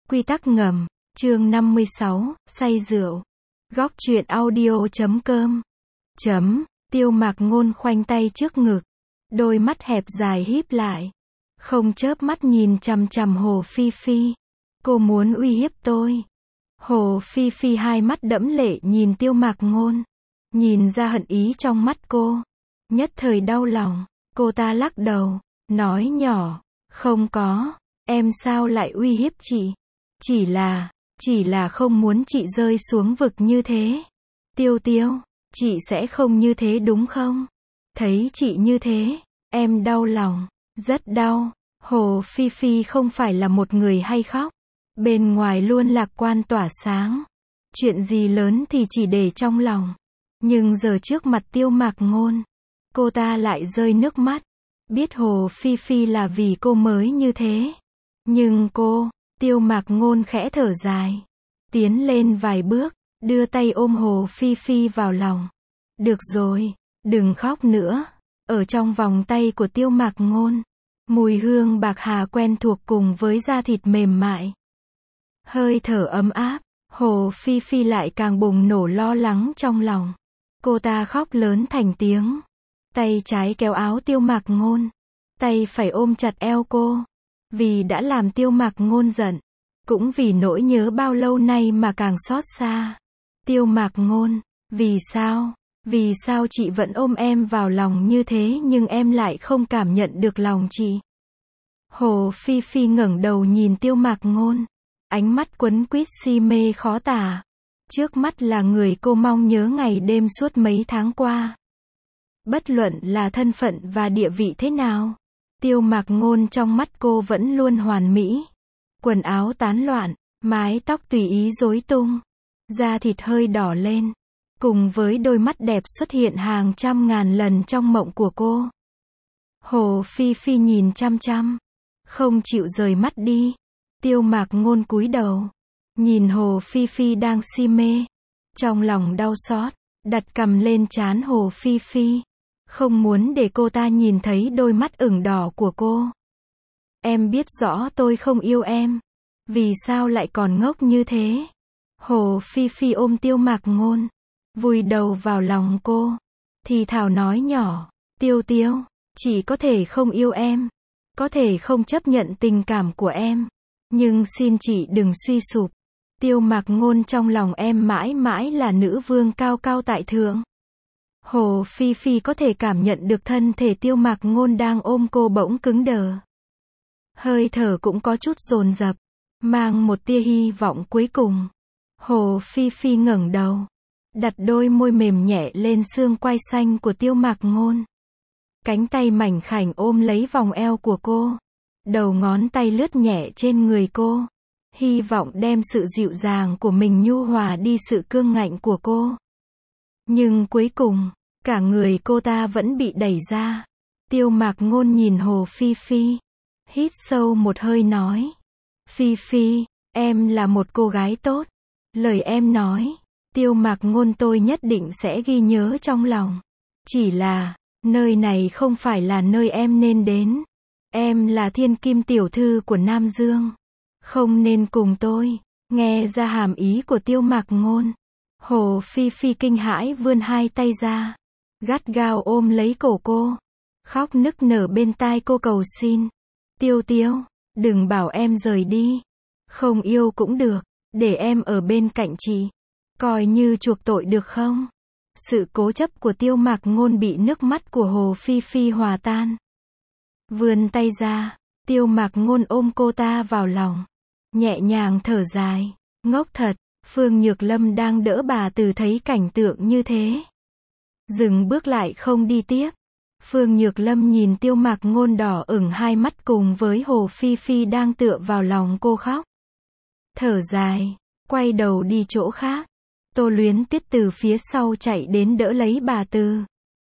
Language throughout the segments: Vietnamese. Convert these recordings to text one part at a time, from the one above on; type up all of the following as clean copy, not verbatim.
Quy tắc ngầm, chương 56, say rượu. Góc truyện audio.com. Tiêu Mạc Ngôn khoanh tay trước ngực, đôi mắt hẹp dài híp lại, không chớp mắt nhìn chằm chằm Hồ Phi Phi. Cô muốn uy hiếp tôi. Hồ Phi Phi hai mắt đẫm lệ nhìn Tiêu Mạc Ngôn, nhìn ra hận ý trong mắt cô. Nhất thời đau lòng, cô ta lắc đầu, nói nhỏ, không có, em sao lại uy hiếp chị? Chỉ là không muốn chị rơi xuống vực như thế. Tiêu Tiêu, chị sẽ không như thế đúng không? Thấy chị như thế, em đau lòng, rất đau. Hồ Phi Phi không phải là một người hay khóc, bên ngoài luôn lạc quan tỏa sáng, chuyện gì lớn thì chỉ để trong lòng. Nhưng giờ trước mặt Tiêu Mạc Ngôn, cô ta lại rơi nước mắt. Biết Hồ Phi Phi là vì cô mới như thế. Nhưng Tiêu Mạc Ngôn khẽ thở dài, tiến lên vài bước, đưa tay ôm Hồ Phi Phi vào lòng. Được rồi, đừng khóc nữa. Ở trong vòng tay của Tiêu Mạc Ngôn, mùi hương bạc hà quen thuộc cùng với da thịt mềm mại, hơi thở ấm áp. Hồ Phi Phi lại càng bùng nổ lo lắng trong lòng. Cô ta khóc lớn thành tiếng, tay trái kéo áo Tiêu Mạc Ngôn, tay phải ôm chặt eo cô. Vì đã làm Tiêu Mạc Ngôn giận, cũng vì nỗi nhớ bao lâu nay mà càng xót xa. Tiêu Mạc Ngôn, vì sao chị vẫn ôm em vào lòng như thế nhưng em lại không cảm nhận được lòng chị? Hồ Phi Phi ngẩng đầu nhìn Tiêu Mạc Ngôn, ánh mắt quấn quýt si mê khó tả. Trước mắt là người cô mong nhớ ngày đêm suốt mấy tháng qua. Bất luận là thân phận và địa vị thế nào, Tiêu Mạc Ngôn trong mắt cô vẫn luôn hoàn mỹ. Quần áo tán loạn, mái tóc tùy ý rối tung, da thịt hơi đỏ lên, cùng với đôi mắt đẹp xuất hiện hàng trăm ngàn lần trong mộng của cô. Hồ Phi Phi nhìn chăm chăm, không chịu rời mắt đi. Tiêu Mạc Ngôn cúi đầu, nhìn Hồ Phi Phi đang si mê, trong lòng đau xót, đặt cằm lên trán Hồ Phi Phi, không muốn để cô ta nhìn thấy đôi mắt ửng đỏ của cô. Em biết rõ tôi không yêu em, vì sao lại còn ngốc như thế? Hồ Phi Phi ôm Tiêu Mạc Ngôn, vùi đầu vào lòng cô, thì thào nói nhỏ, Tiêu Tiêu, chỉ có thể không yêu em, có thể không chấp nhận tình cảm của em, nhưng xin chị đừng suy sụp. Tiêu Mạc Ngôn trong lòng em mãi mãi là nữ vương cao cao tại thượng. Hồ Phi Phi có thể cảm nhận được thân thể Tiêu Mạc Ngôn đang ôm cô bỗng cứng đờ. Hơi thở cũng có chút dồn dập, mang một tia hy vọng cuối cùng. Hồ Phi Phi ngẩng đầu, đặt đôi môi mềm nhẹ lên xương quai xanh của Tiêu Mạc Ngôn. Cánh tay mảnh khảnh ôm lấy vòng eo của cô. Đầu ngón tay lướt nhẹ trên người cô, hy vọng đem sự dịu dàng của mình nhu hòa đi sự cương ngạnh của cô. Nhưng cuối cùng, cả người cô ta vẫn bị đẩy ra. Tiêu Mạc Ngôn nhìn Hồ Phi Phi, hít sâu một hơi nói, Phi Phi, em là một cô gái tốt. Lời em nói, Tiêu Mạc Ngôn tôi nhất định sẽ ghi nhớ trong lòng. Chỉ là, nơi này không phải là nơi em nên đến. Em là thiên kim tiểu thư của Nam Dương, không nên cùng tôi. Nghe ra hàm ý của Tiêu Mạc Ngôn, Hồ Phi Phi kinh hãi vươn hai tay ra, gắt gao ôm lấy cổ cô, khóc nức nở bên tai cô cầu xin. Tiêu Tiêu, đừng bảo em rời đi. Không yêu cũng được, để em ở bên cạnh chị, coi như chuộc tội được không? Sự cố chấp của Tiêu Mạc Ngôn bị nước mắt của Hồ Phi Phi hòa tan. Vươn tay ra, Tiêu Mạc Ngôn ôm cô ta vào lòng, nhẹ nhàng thở dài, ngốc thật. Phương Nhược Lâm đang đỡ bà Từ thấy cảnh tượng như thế, dừng bước lại không đi tiếp. Phương Nhược Lâm nhìn Tiêu Mạc Ngôn đỏ ửng hai mắt cùng với Hồ Phi Phi đang tựa vào lòng cô khóc. Thở dài, quay đầu đi chỗ khác. Tô Luyến Tuyết từ phía sau chạy đến đỡ lấy bà Từ.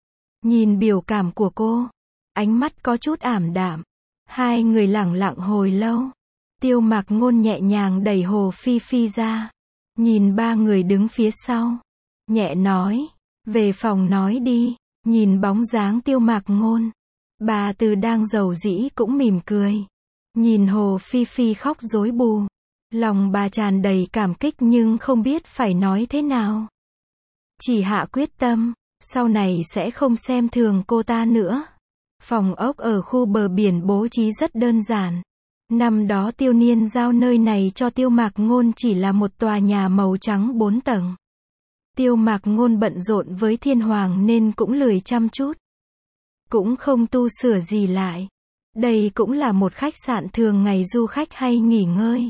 Nhìn biểu cảm của cô, ánh mắt có chút ảm đạm. Hai người lẳng lặng hồi lâu. Tiêu Mạc Ngôn nhẹ nhàng đẩy Hồ Phi Phi ra, nhìn ba người đứng phía sau, nhẹ nói, về phòng nói đi. Nhìn bóng dáng Tiêu Mạc Ngôn, bà Từ đang giàu dĩ cũng mỉm cười. Nhìn Hồ Phi Phi khóc rối bù, Lòng bà tràn đầy cảm kích nhưng không biết phải nói thế nào. Chỉ hạ quyết tâm, sau này sẽ không xem thường cô ta nữa. Phòng ốc ở khu bờ biển bố trí rất đơn giản. Năm đó Tiêu Niên giao nơi này cho Tiêu Mạc Ngôn chỉ là một tòa nhà màu trắng 4 tầng. Tiêu Mạc Ngôn bận rộn với Thiên Hoàng nên cũng lười chăm chút. Cũng không tu sửa gì lại. Đây cũng là một khách sạn thường ngày du khách hay nghỉ ngơi.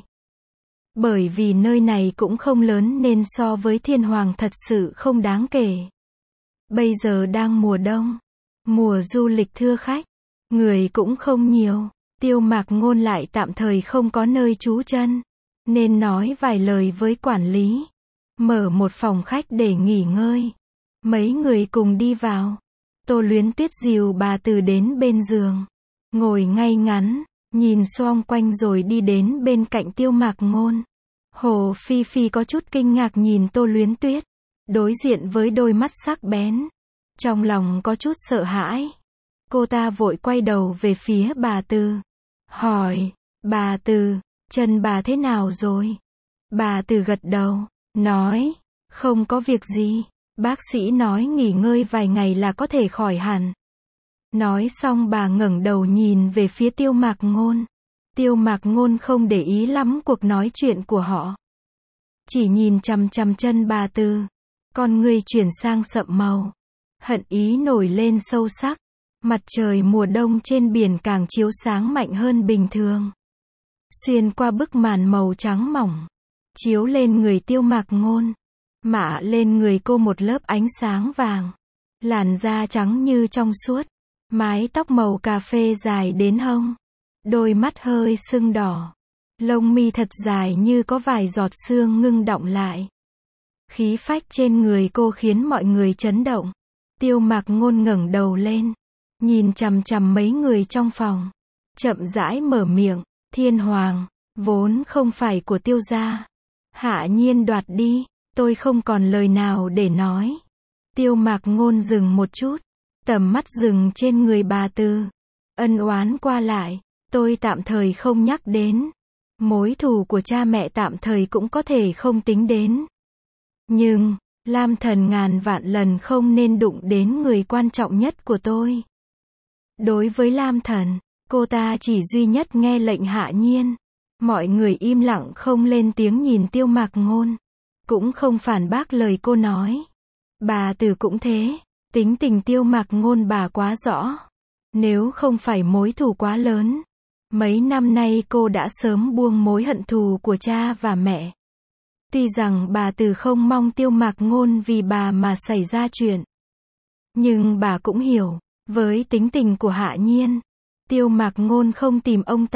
Bởi vì nơi này cũng không lớn nên so với Thiên Hoàng thật sự không đáng kể. Bây giờ đang mùa đông. Mùa du lịch thưa khách. Người cũng không nhiều. Tiêu Mạc Ngôn lại tạm thời không có nơi trú chân. Nên nói vài lời với quản lý. Mở một phòng khách để nghỉ ngơi. Mấy người cùng đi vào. Tô Luyến Tuyết dìu bà Từ đến bên giường. Ngồi ngay ngắn, nhìn xung quanh rồi đi đến bên cạnh Tiêu Mạc Ngôn. Hồ Phi Phi có chút kinh ngạc nhìn Tô Luyến Tuyết. Đối diện với đôi mắt sắc bén. Trong lòng có chút sợ hãi. Cô ta vội quay đầu về phía bà Từ. Hỏi, bà Từ, chân bà thế nào rồi? Bà Từ gật đầu, nói, không có việc gì. Bác sĩ nói nghỉ ngơi vài ngày là có thể khỏi hẳn. Nói xong bà ngẩng đầu nhìn về phía Tiêu Mạc Ngôn. Tiêu Mạc Ngôn không để ý lắm cuộc nói chuyện của họ. Chỉ nhìn chằm chằm chân bà Từ. Con ngươi chuyển sang sậm màu. Hận ý nổi lên sâu sắc. Mặt trời mùa đông trên biển càng chiếu sáng mạnh hơn bình thường. Xuyên qua bức màn màu trắng mỏng. Chiếu lên người Tiêu Mạc Ngôn. Mạ lên người cô một lớp ánh sáng vàng. Làn da trắng như trong suốt. Mái tóc màu cà phê dài đến hông. Đôi mắt hơi sưng đỏ. Lông mi thật dài như có vài giọt sương ngưng đọng lại. Khí phách trên người cô khiến mọi người chấn động. Tiêu Mạc Ngôn ngẩng đầu lên. Nhìn chằm chằm mấy người trong phòng. Chậm rãi mở miệng. Thiên Hoàng, vốn không phải của Tiêu gia. Hạ Nhiên đoạt đi. Tôi không còn lời nào để nói. Tiêu Mạc Ngôn dừng một chút. Tầm mắt dừng trên người bà Từ. Ân oán qua lại. Tôi tạm thời không nhắc đến. Mối thù của cha mẹ tạm thời cũng có thể không tính đến. Nhưng, Lam Thần ngàn vạn lần không nên đụng đến người quan trọng nhất của tôi. Đối với Lam Thần, cô ta chỉ duy nhất nghe lệnh Hạ Nhiên. Mọi người im lặng không lên tiếng nhìn Tiêu Mạc Ngôn. Cũng không phản bác lời cô nói. Bà Từ cũng thế. Tính tình Tiêu Mạc Ngôn bà quá rõ. Nếu không phải mối thù quá lớn. Mấy năm nay cô đã sớm buông mối hận thù của cha và mẹ. Tuy rằng bà Từ không mong Tiêu Mạc Ngôn vì bà mà xảy ra chuyện. Nhưng bà cũng hiểu. Với tính tình của Hạ Nhiên. Tiêu Mạc Ngôn không tìm ông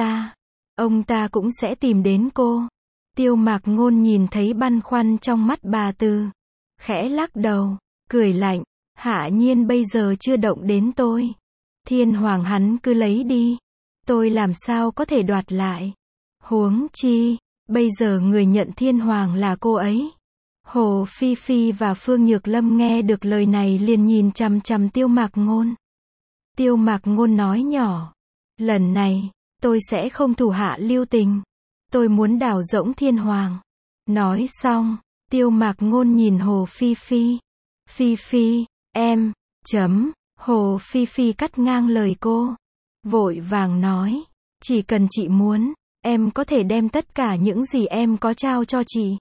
ta cũng sẽ tìm đến cô. Tiêu Mạc Ngôn nhìn thấy băn khoăn trong mắt bà Từ. Khẽ lắc đầu. Cười lạnh. Hạ Nhiên bây giờ chưa động đến tôi. Thiên Hoàng hắn cứ lấy đi. Tôi làm sao có thể đoạt lại. Huống chi, bây giờ người nhận Thiên Hoàng là cô ấy. Hồ Phi Phi và Phương Nhược Lâm nghe được lời này liền nhìn chằm chằm Tiêu Mạc Ngôn. Tiêu Mạc Ngôn nói nhỏ. Lần này, tôi sẽ không thủ hạ lưu tình. Tôi muốn đào rỗng Thiên Hoàng. Nói xong, Tiêu Mạc Ngôn nhìn Hồ Phi Phi. Phi Phi, em, Hồ Phi Phi cắt ngang lời cô. Vội vàng nói. Chỉ cần chị muốn, em có thể đem tất cả những gì em có trao cho chị.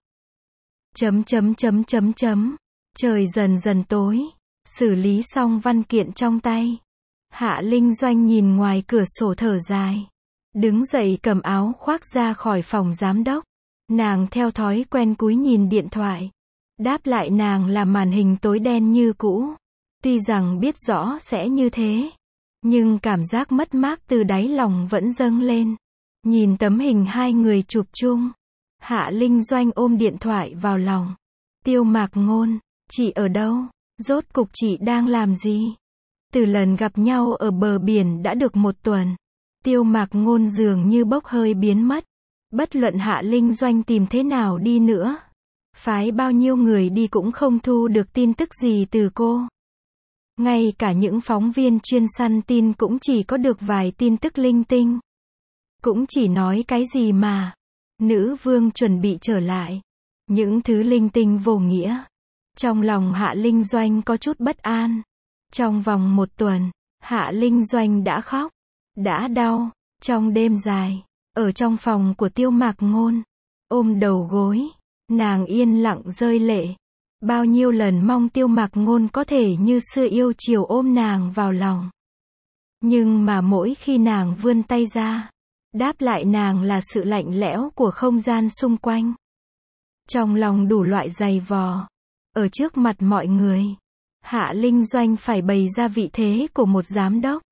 Trời dần dần tối. Xử lý xong văn kiện trong tay. Hạ Linh Doanh nhìn ngoài cửa sổ thở dài. Đứng dậy cầm áo khoác ra khỏi phòng giám đốc. Nàng theo thói quen cúi nhìn điện thoại. Đáp lại nàng là màn hình tối đen như cũ. Tuy rằng biết rõ sẽ như thế. Nhưng cảm giác mất mát từ đáy lòng vẫn dâng lên. Nhìn tấm hình hai người chụp chung. Hạ Linh Doanh ôm điện thoại vào lòng. Tiêu Mạc Ngôn, chị ở đâu? Rốt cục chị đang làm gì? Từ lần gặp nhau ở bờ biển đã được 1 tuần. Tiêu Mạc Ngôn dường như bốc hơi biến mất. Bất luận Hạ Linh Doanh tìm thế nào đi nữa. Phái bao nhiêu người đi cũng không thu được tin tức gì từ cô. Ngay cả những phóng viên chuyên săn tin cũng chỉ có được vài tin tức linh tinh. Cũng chỉ nói cái gì mà. Nữ vương chuẩn bị trở lại. Những thứ linh tinh vô nghĩa. Trong lòng Hạ Linh Doanh có chút bất an. Trong vòng 1 tuần, Hạ Linh Doanh đã khóc, đã đau. Trong đêm dài, ở trong phòng của Tiêu Mạc Ngôn, ôm đầu gối, nàng yên lặng rơi lệ. Bao nhiêu lần mong Tiêu Mạc Ngôn có thể như xưa yêu chiều ôm nàng vào lòng. Nhưng mà mỗi khi nàng vươn tay ra, đáp lại nàng là sự lạnh lẽo của không gian xung quanh. Trong lòng đủ loại giày vò, ở trước mặt mọi người, Hạ Linh Doanh phải bày ra vị thế của một giám đốc.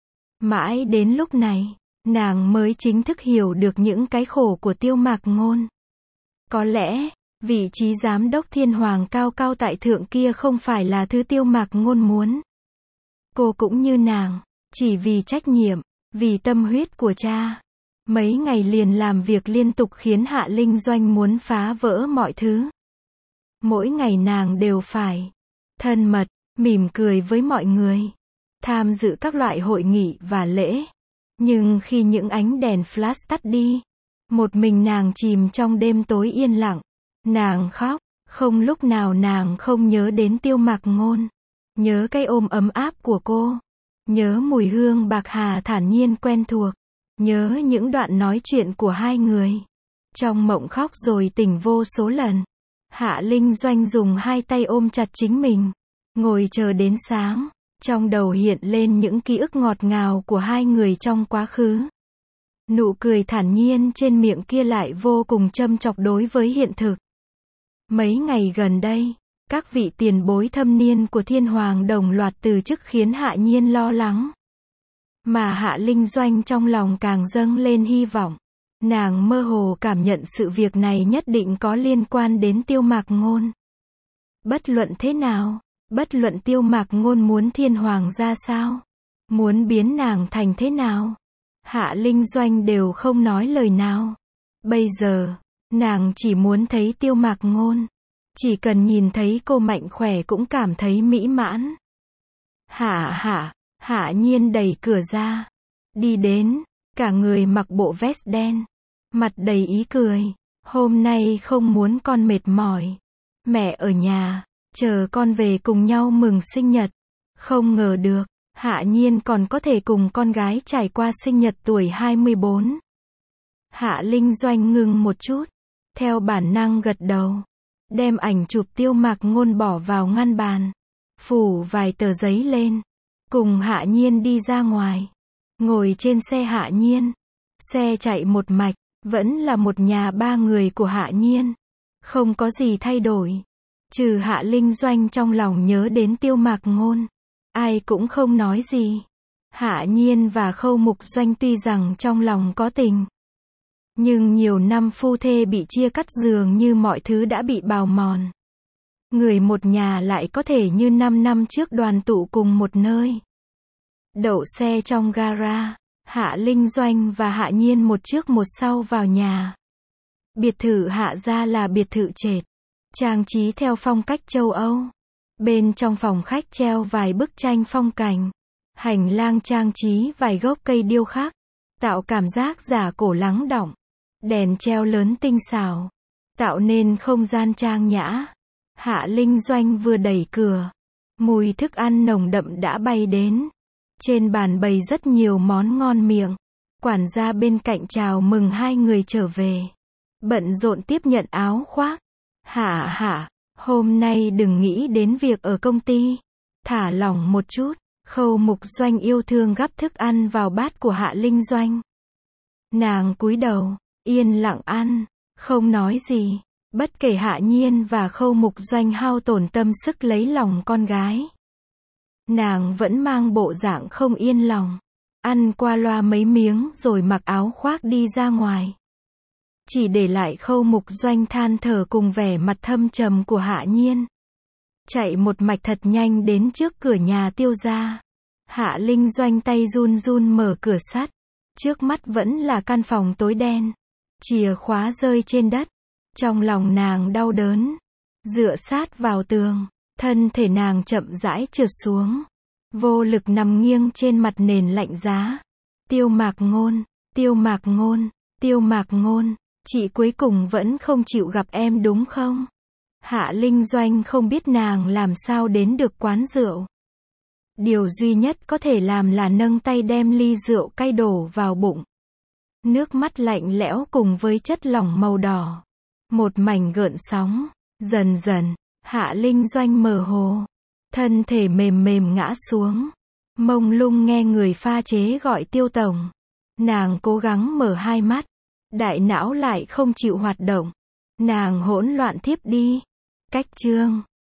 Mãi đến lúc này, nàng mới chính thức hiểu được những cái khổ của Tiêu Mạc Ngôn. Có lẽ, vị trí giám đốc thiên hoàng cao cao tại thượng kia không phải là thứ Tiêu Mạc Ngôn muốn. Cô cũng như nàng, chỉ vì trách nhiệm, vì tâm huyết của cha. Mấy ngày liền làm việc liên tục khiến Hạ Linh Doanh muốn phá vỡ mọi thứ. Mỗi ngày nàng đều phải thân mật, mỉm cười với mọi người, tham dự các loại hội nghị và lễ. Nhưng khi những ánh đèn flash tắt đi, một mình nàng chìm trong đêm tối yên lặng. Nàng khóc, không lúc nào nàng không nhớ đến Tiêu Mạc Ngôn. Nhớ cái ôm ấm áp của cô. Nhớ mùi hương bạc hà thản nhiên quen thuộc. Nhớ những đoạn nói chuyện của hai người. Trong mộng khóc rồi tỉnh vô số lần. Hạ Linh Doanh dùng hai tay ôm chặt chính mình, ngồi chờ đến sáng. Trong đầu hiện lên những ký ức ngọt ngào của hai người trong quá khứ. Nụ cười thản nhiên trên miệng kia lại vô cùng châm chọc đối với hiện thực. Mấy ngày gần đây, các vị tiền bối thâm niên của Thiên Hoàng đồng loạt từ chức khiến Hạ Nhiên lo lắng. Mà Hạ Linh Doanh trong lòng càng dâng lên hy vọng. Nàng mơ hồ cảm nhận sự việc này nhất định có liên quan đến Tiêu Mạc Ngôn. Bất luận thế nào, bất luận Tiêu Mạc Ngôn muốn Thiên Hoàng ra sao, muốn biến nàng thành thế nào, Hạ Linh Doanh đều không nói lời nào. Bây giờ, nàng chỉ muốn thấy Tiêu Mạc Ngôn. Chỉ cần nhìn thấy cô mạnh khỏe cũng cảm thấy mỹ mãn. Hạ Nhiên đẩy cửa ra. Đi đến, cả người mặc bộ vest đen. Mặt đầy ý cười. Hôm nay không muốn con mệt mỏi. Mẹ ở nhà, chờ con về cùng nhau mừng sinh nhật. Không ngờ được, Hạ Nhiên còn có thể cùng con gái trải qua sinh nhật tuổi 24. Hạ Linh Doanh ngừng một chút. Theo bản năng gật đầu. Đem ảnh chụp Tiêu Mạc Ngôn bỏ vào ngăn bàn. Phủ vài tờ giấy lên. Cùng Hạ Nhiên đi ra ngoài. Ngồi trên xe Hạ Nhiên. Xe chạy một mạch. Vẫn là một nhà 3 người của Hạ Nhiên. Không có gì thay đổi. Trừ Hạ Linh Doanh trong lòng nhớ đến Tiêu Mạc Ngôn. Ai cũng không nói gì. Hạ Nhiên và Khâu Mục Doanh tuy rằng trong lòng có tình. Nhưng nhiều năm phu thê bị chia cắt dường như mọi thứ đã bị bào mòn. Người một nhà lại có thể như 5 năm trước đoàn tụ cùng một nơi. Đậu xe trong gara, Hạ Linh Doanh và Hạ Nhiên một trước một sau vào nhà. Biệt thự Hạ gia là biệt thự trệt, trang trí theo phong cách châu Âu. Bên trong phòng khách treo vài bức tranh phong cảnh. Hành lang trang trí vài gốc cây điêu khắc, tạo cảm giác giả cổ lắng đọng. Đèn treo lớn tinh xảo, tạo nên không gian trang nhã. Hạ Linh Doanh vừa đẩy cửa, mùi thức ăn nồng đậm đã bay đến. Trên bàn bày rất nhiều món ngon miệng. Quản gia bên cạnh chào mừng hai người trở về. Bận rộn tiếp nhận áo khoác. Hạ, hôm nay đừng nghĩ đến việc ở công ty. Thả lỏng một chút. Khâu Mục Doanh yêu thương gắp thức ăn vào bát của Hạ Linh Doanh. Nàng cúi đầu, yên lặng ăn, không nói gì. Bất kể Hạ Nhiên và Khâu Mục Doanh hao tổn tâm sức lấy lòng con gái. Nàng vẫn mang bộ dạng không yên lòng. Ăn qua loa mấy miếng rồi mặc áo khoác đi ra ngoài. Chỉ để lại Khâu Mục Doanh than thở cùng vẻ mặt thâm trầm của Hạ Nhiên. Chạy một mạch thật nhanh đến trước cửa nhà Tiêu gia. Hạ Linh Doanh tay run run mở cửa sắt. Trước mắt vẫn là căn phòng tối đen. Chìa khóa rơi trên đất. Trong lòng nàng đau đớn. Dựa sát vào tường. Thân thể nàng chậm rãi trượt xuống. Vô lực nằm nghiêng trên mặt nền lạnh giá. Tiêu Mạc Ngôn, Tiêu Mạc Ngôn, Tiêu Mạc Ngôn. Chị cuối cùng vẫn không chịu gặp em đúng không? Hạ Linh Doanh không biết nàng làm sao đến được quán rượu. Điều duy nhất có thể làm là nâng tay đem ly rượu cay đổ vào bụng. Nước mắt lạnh lẽo cùng với chất lỏng màu đỏ. Một mảnh gợn sóng. Dần dần, Hạ Linh Doanh mơ hồ. Thân thể mềm mềm ngã xuống. Mông lung nghe người pha chế gọi Tiêu tổng. Nàng cố gắng mở hai mắt. Đại não lại không chịu hoạt động. Nàng hỗn loạn thiếp đi. Cách chương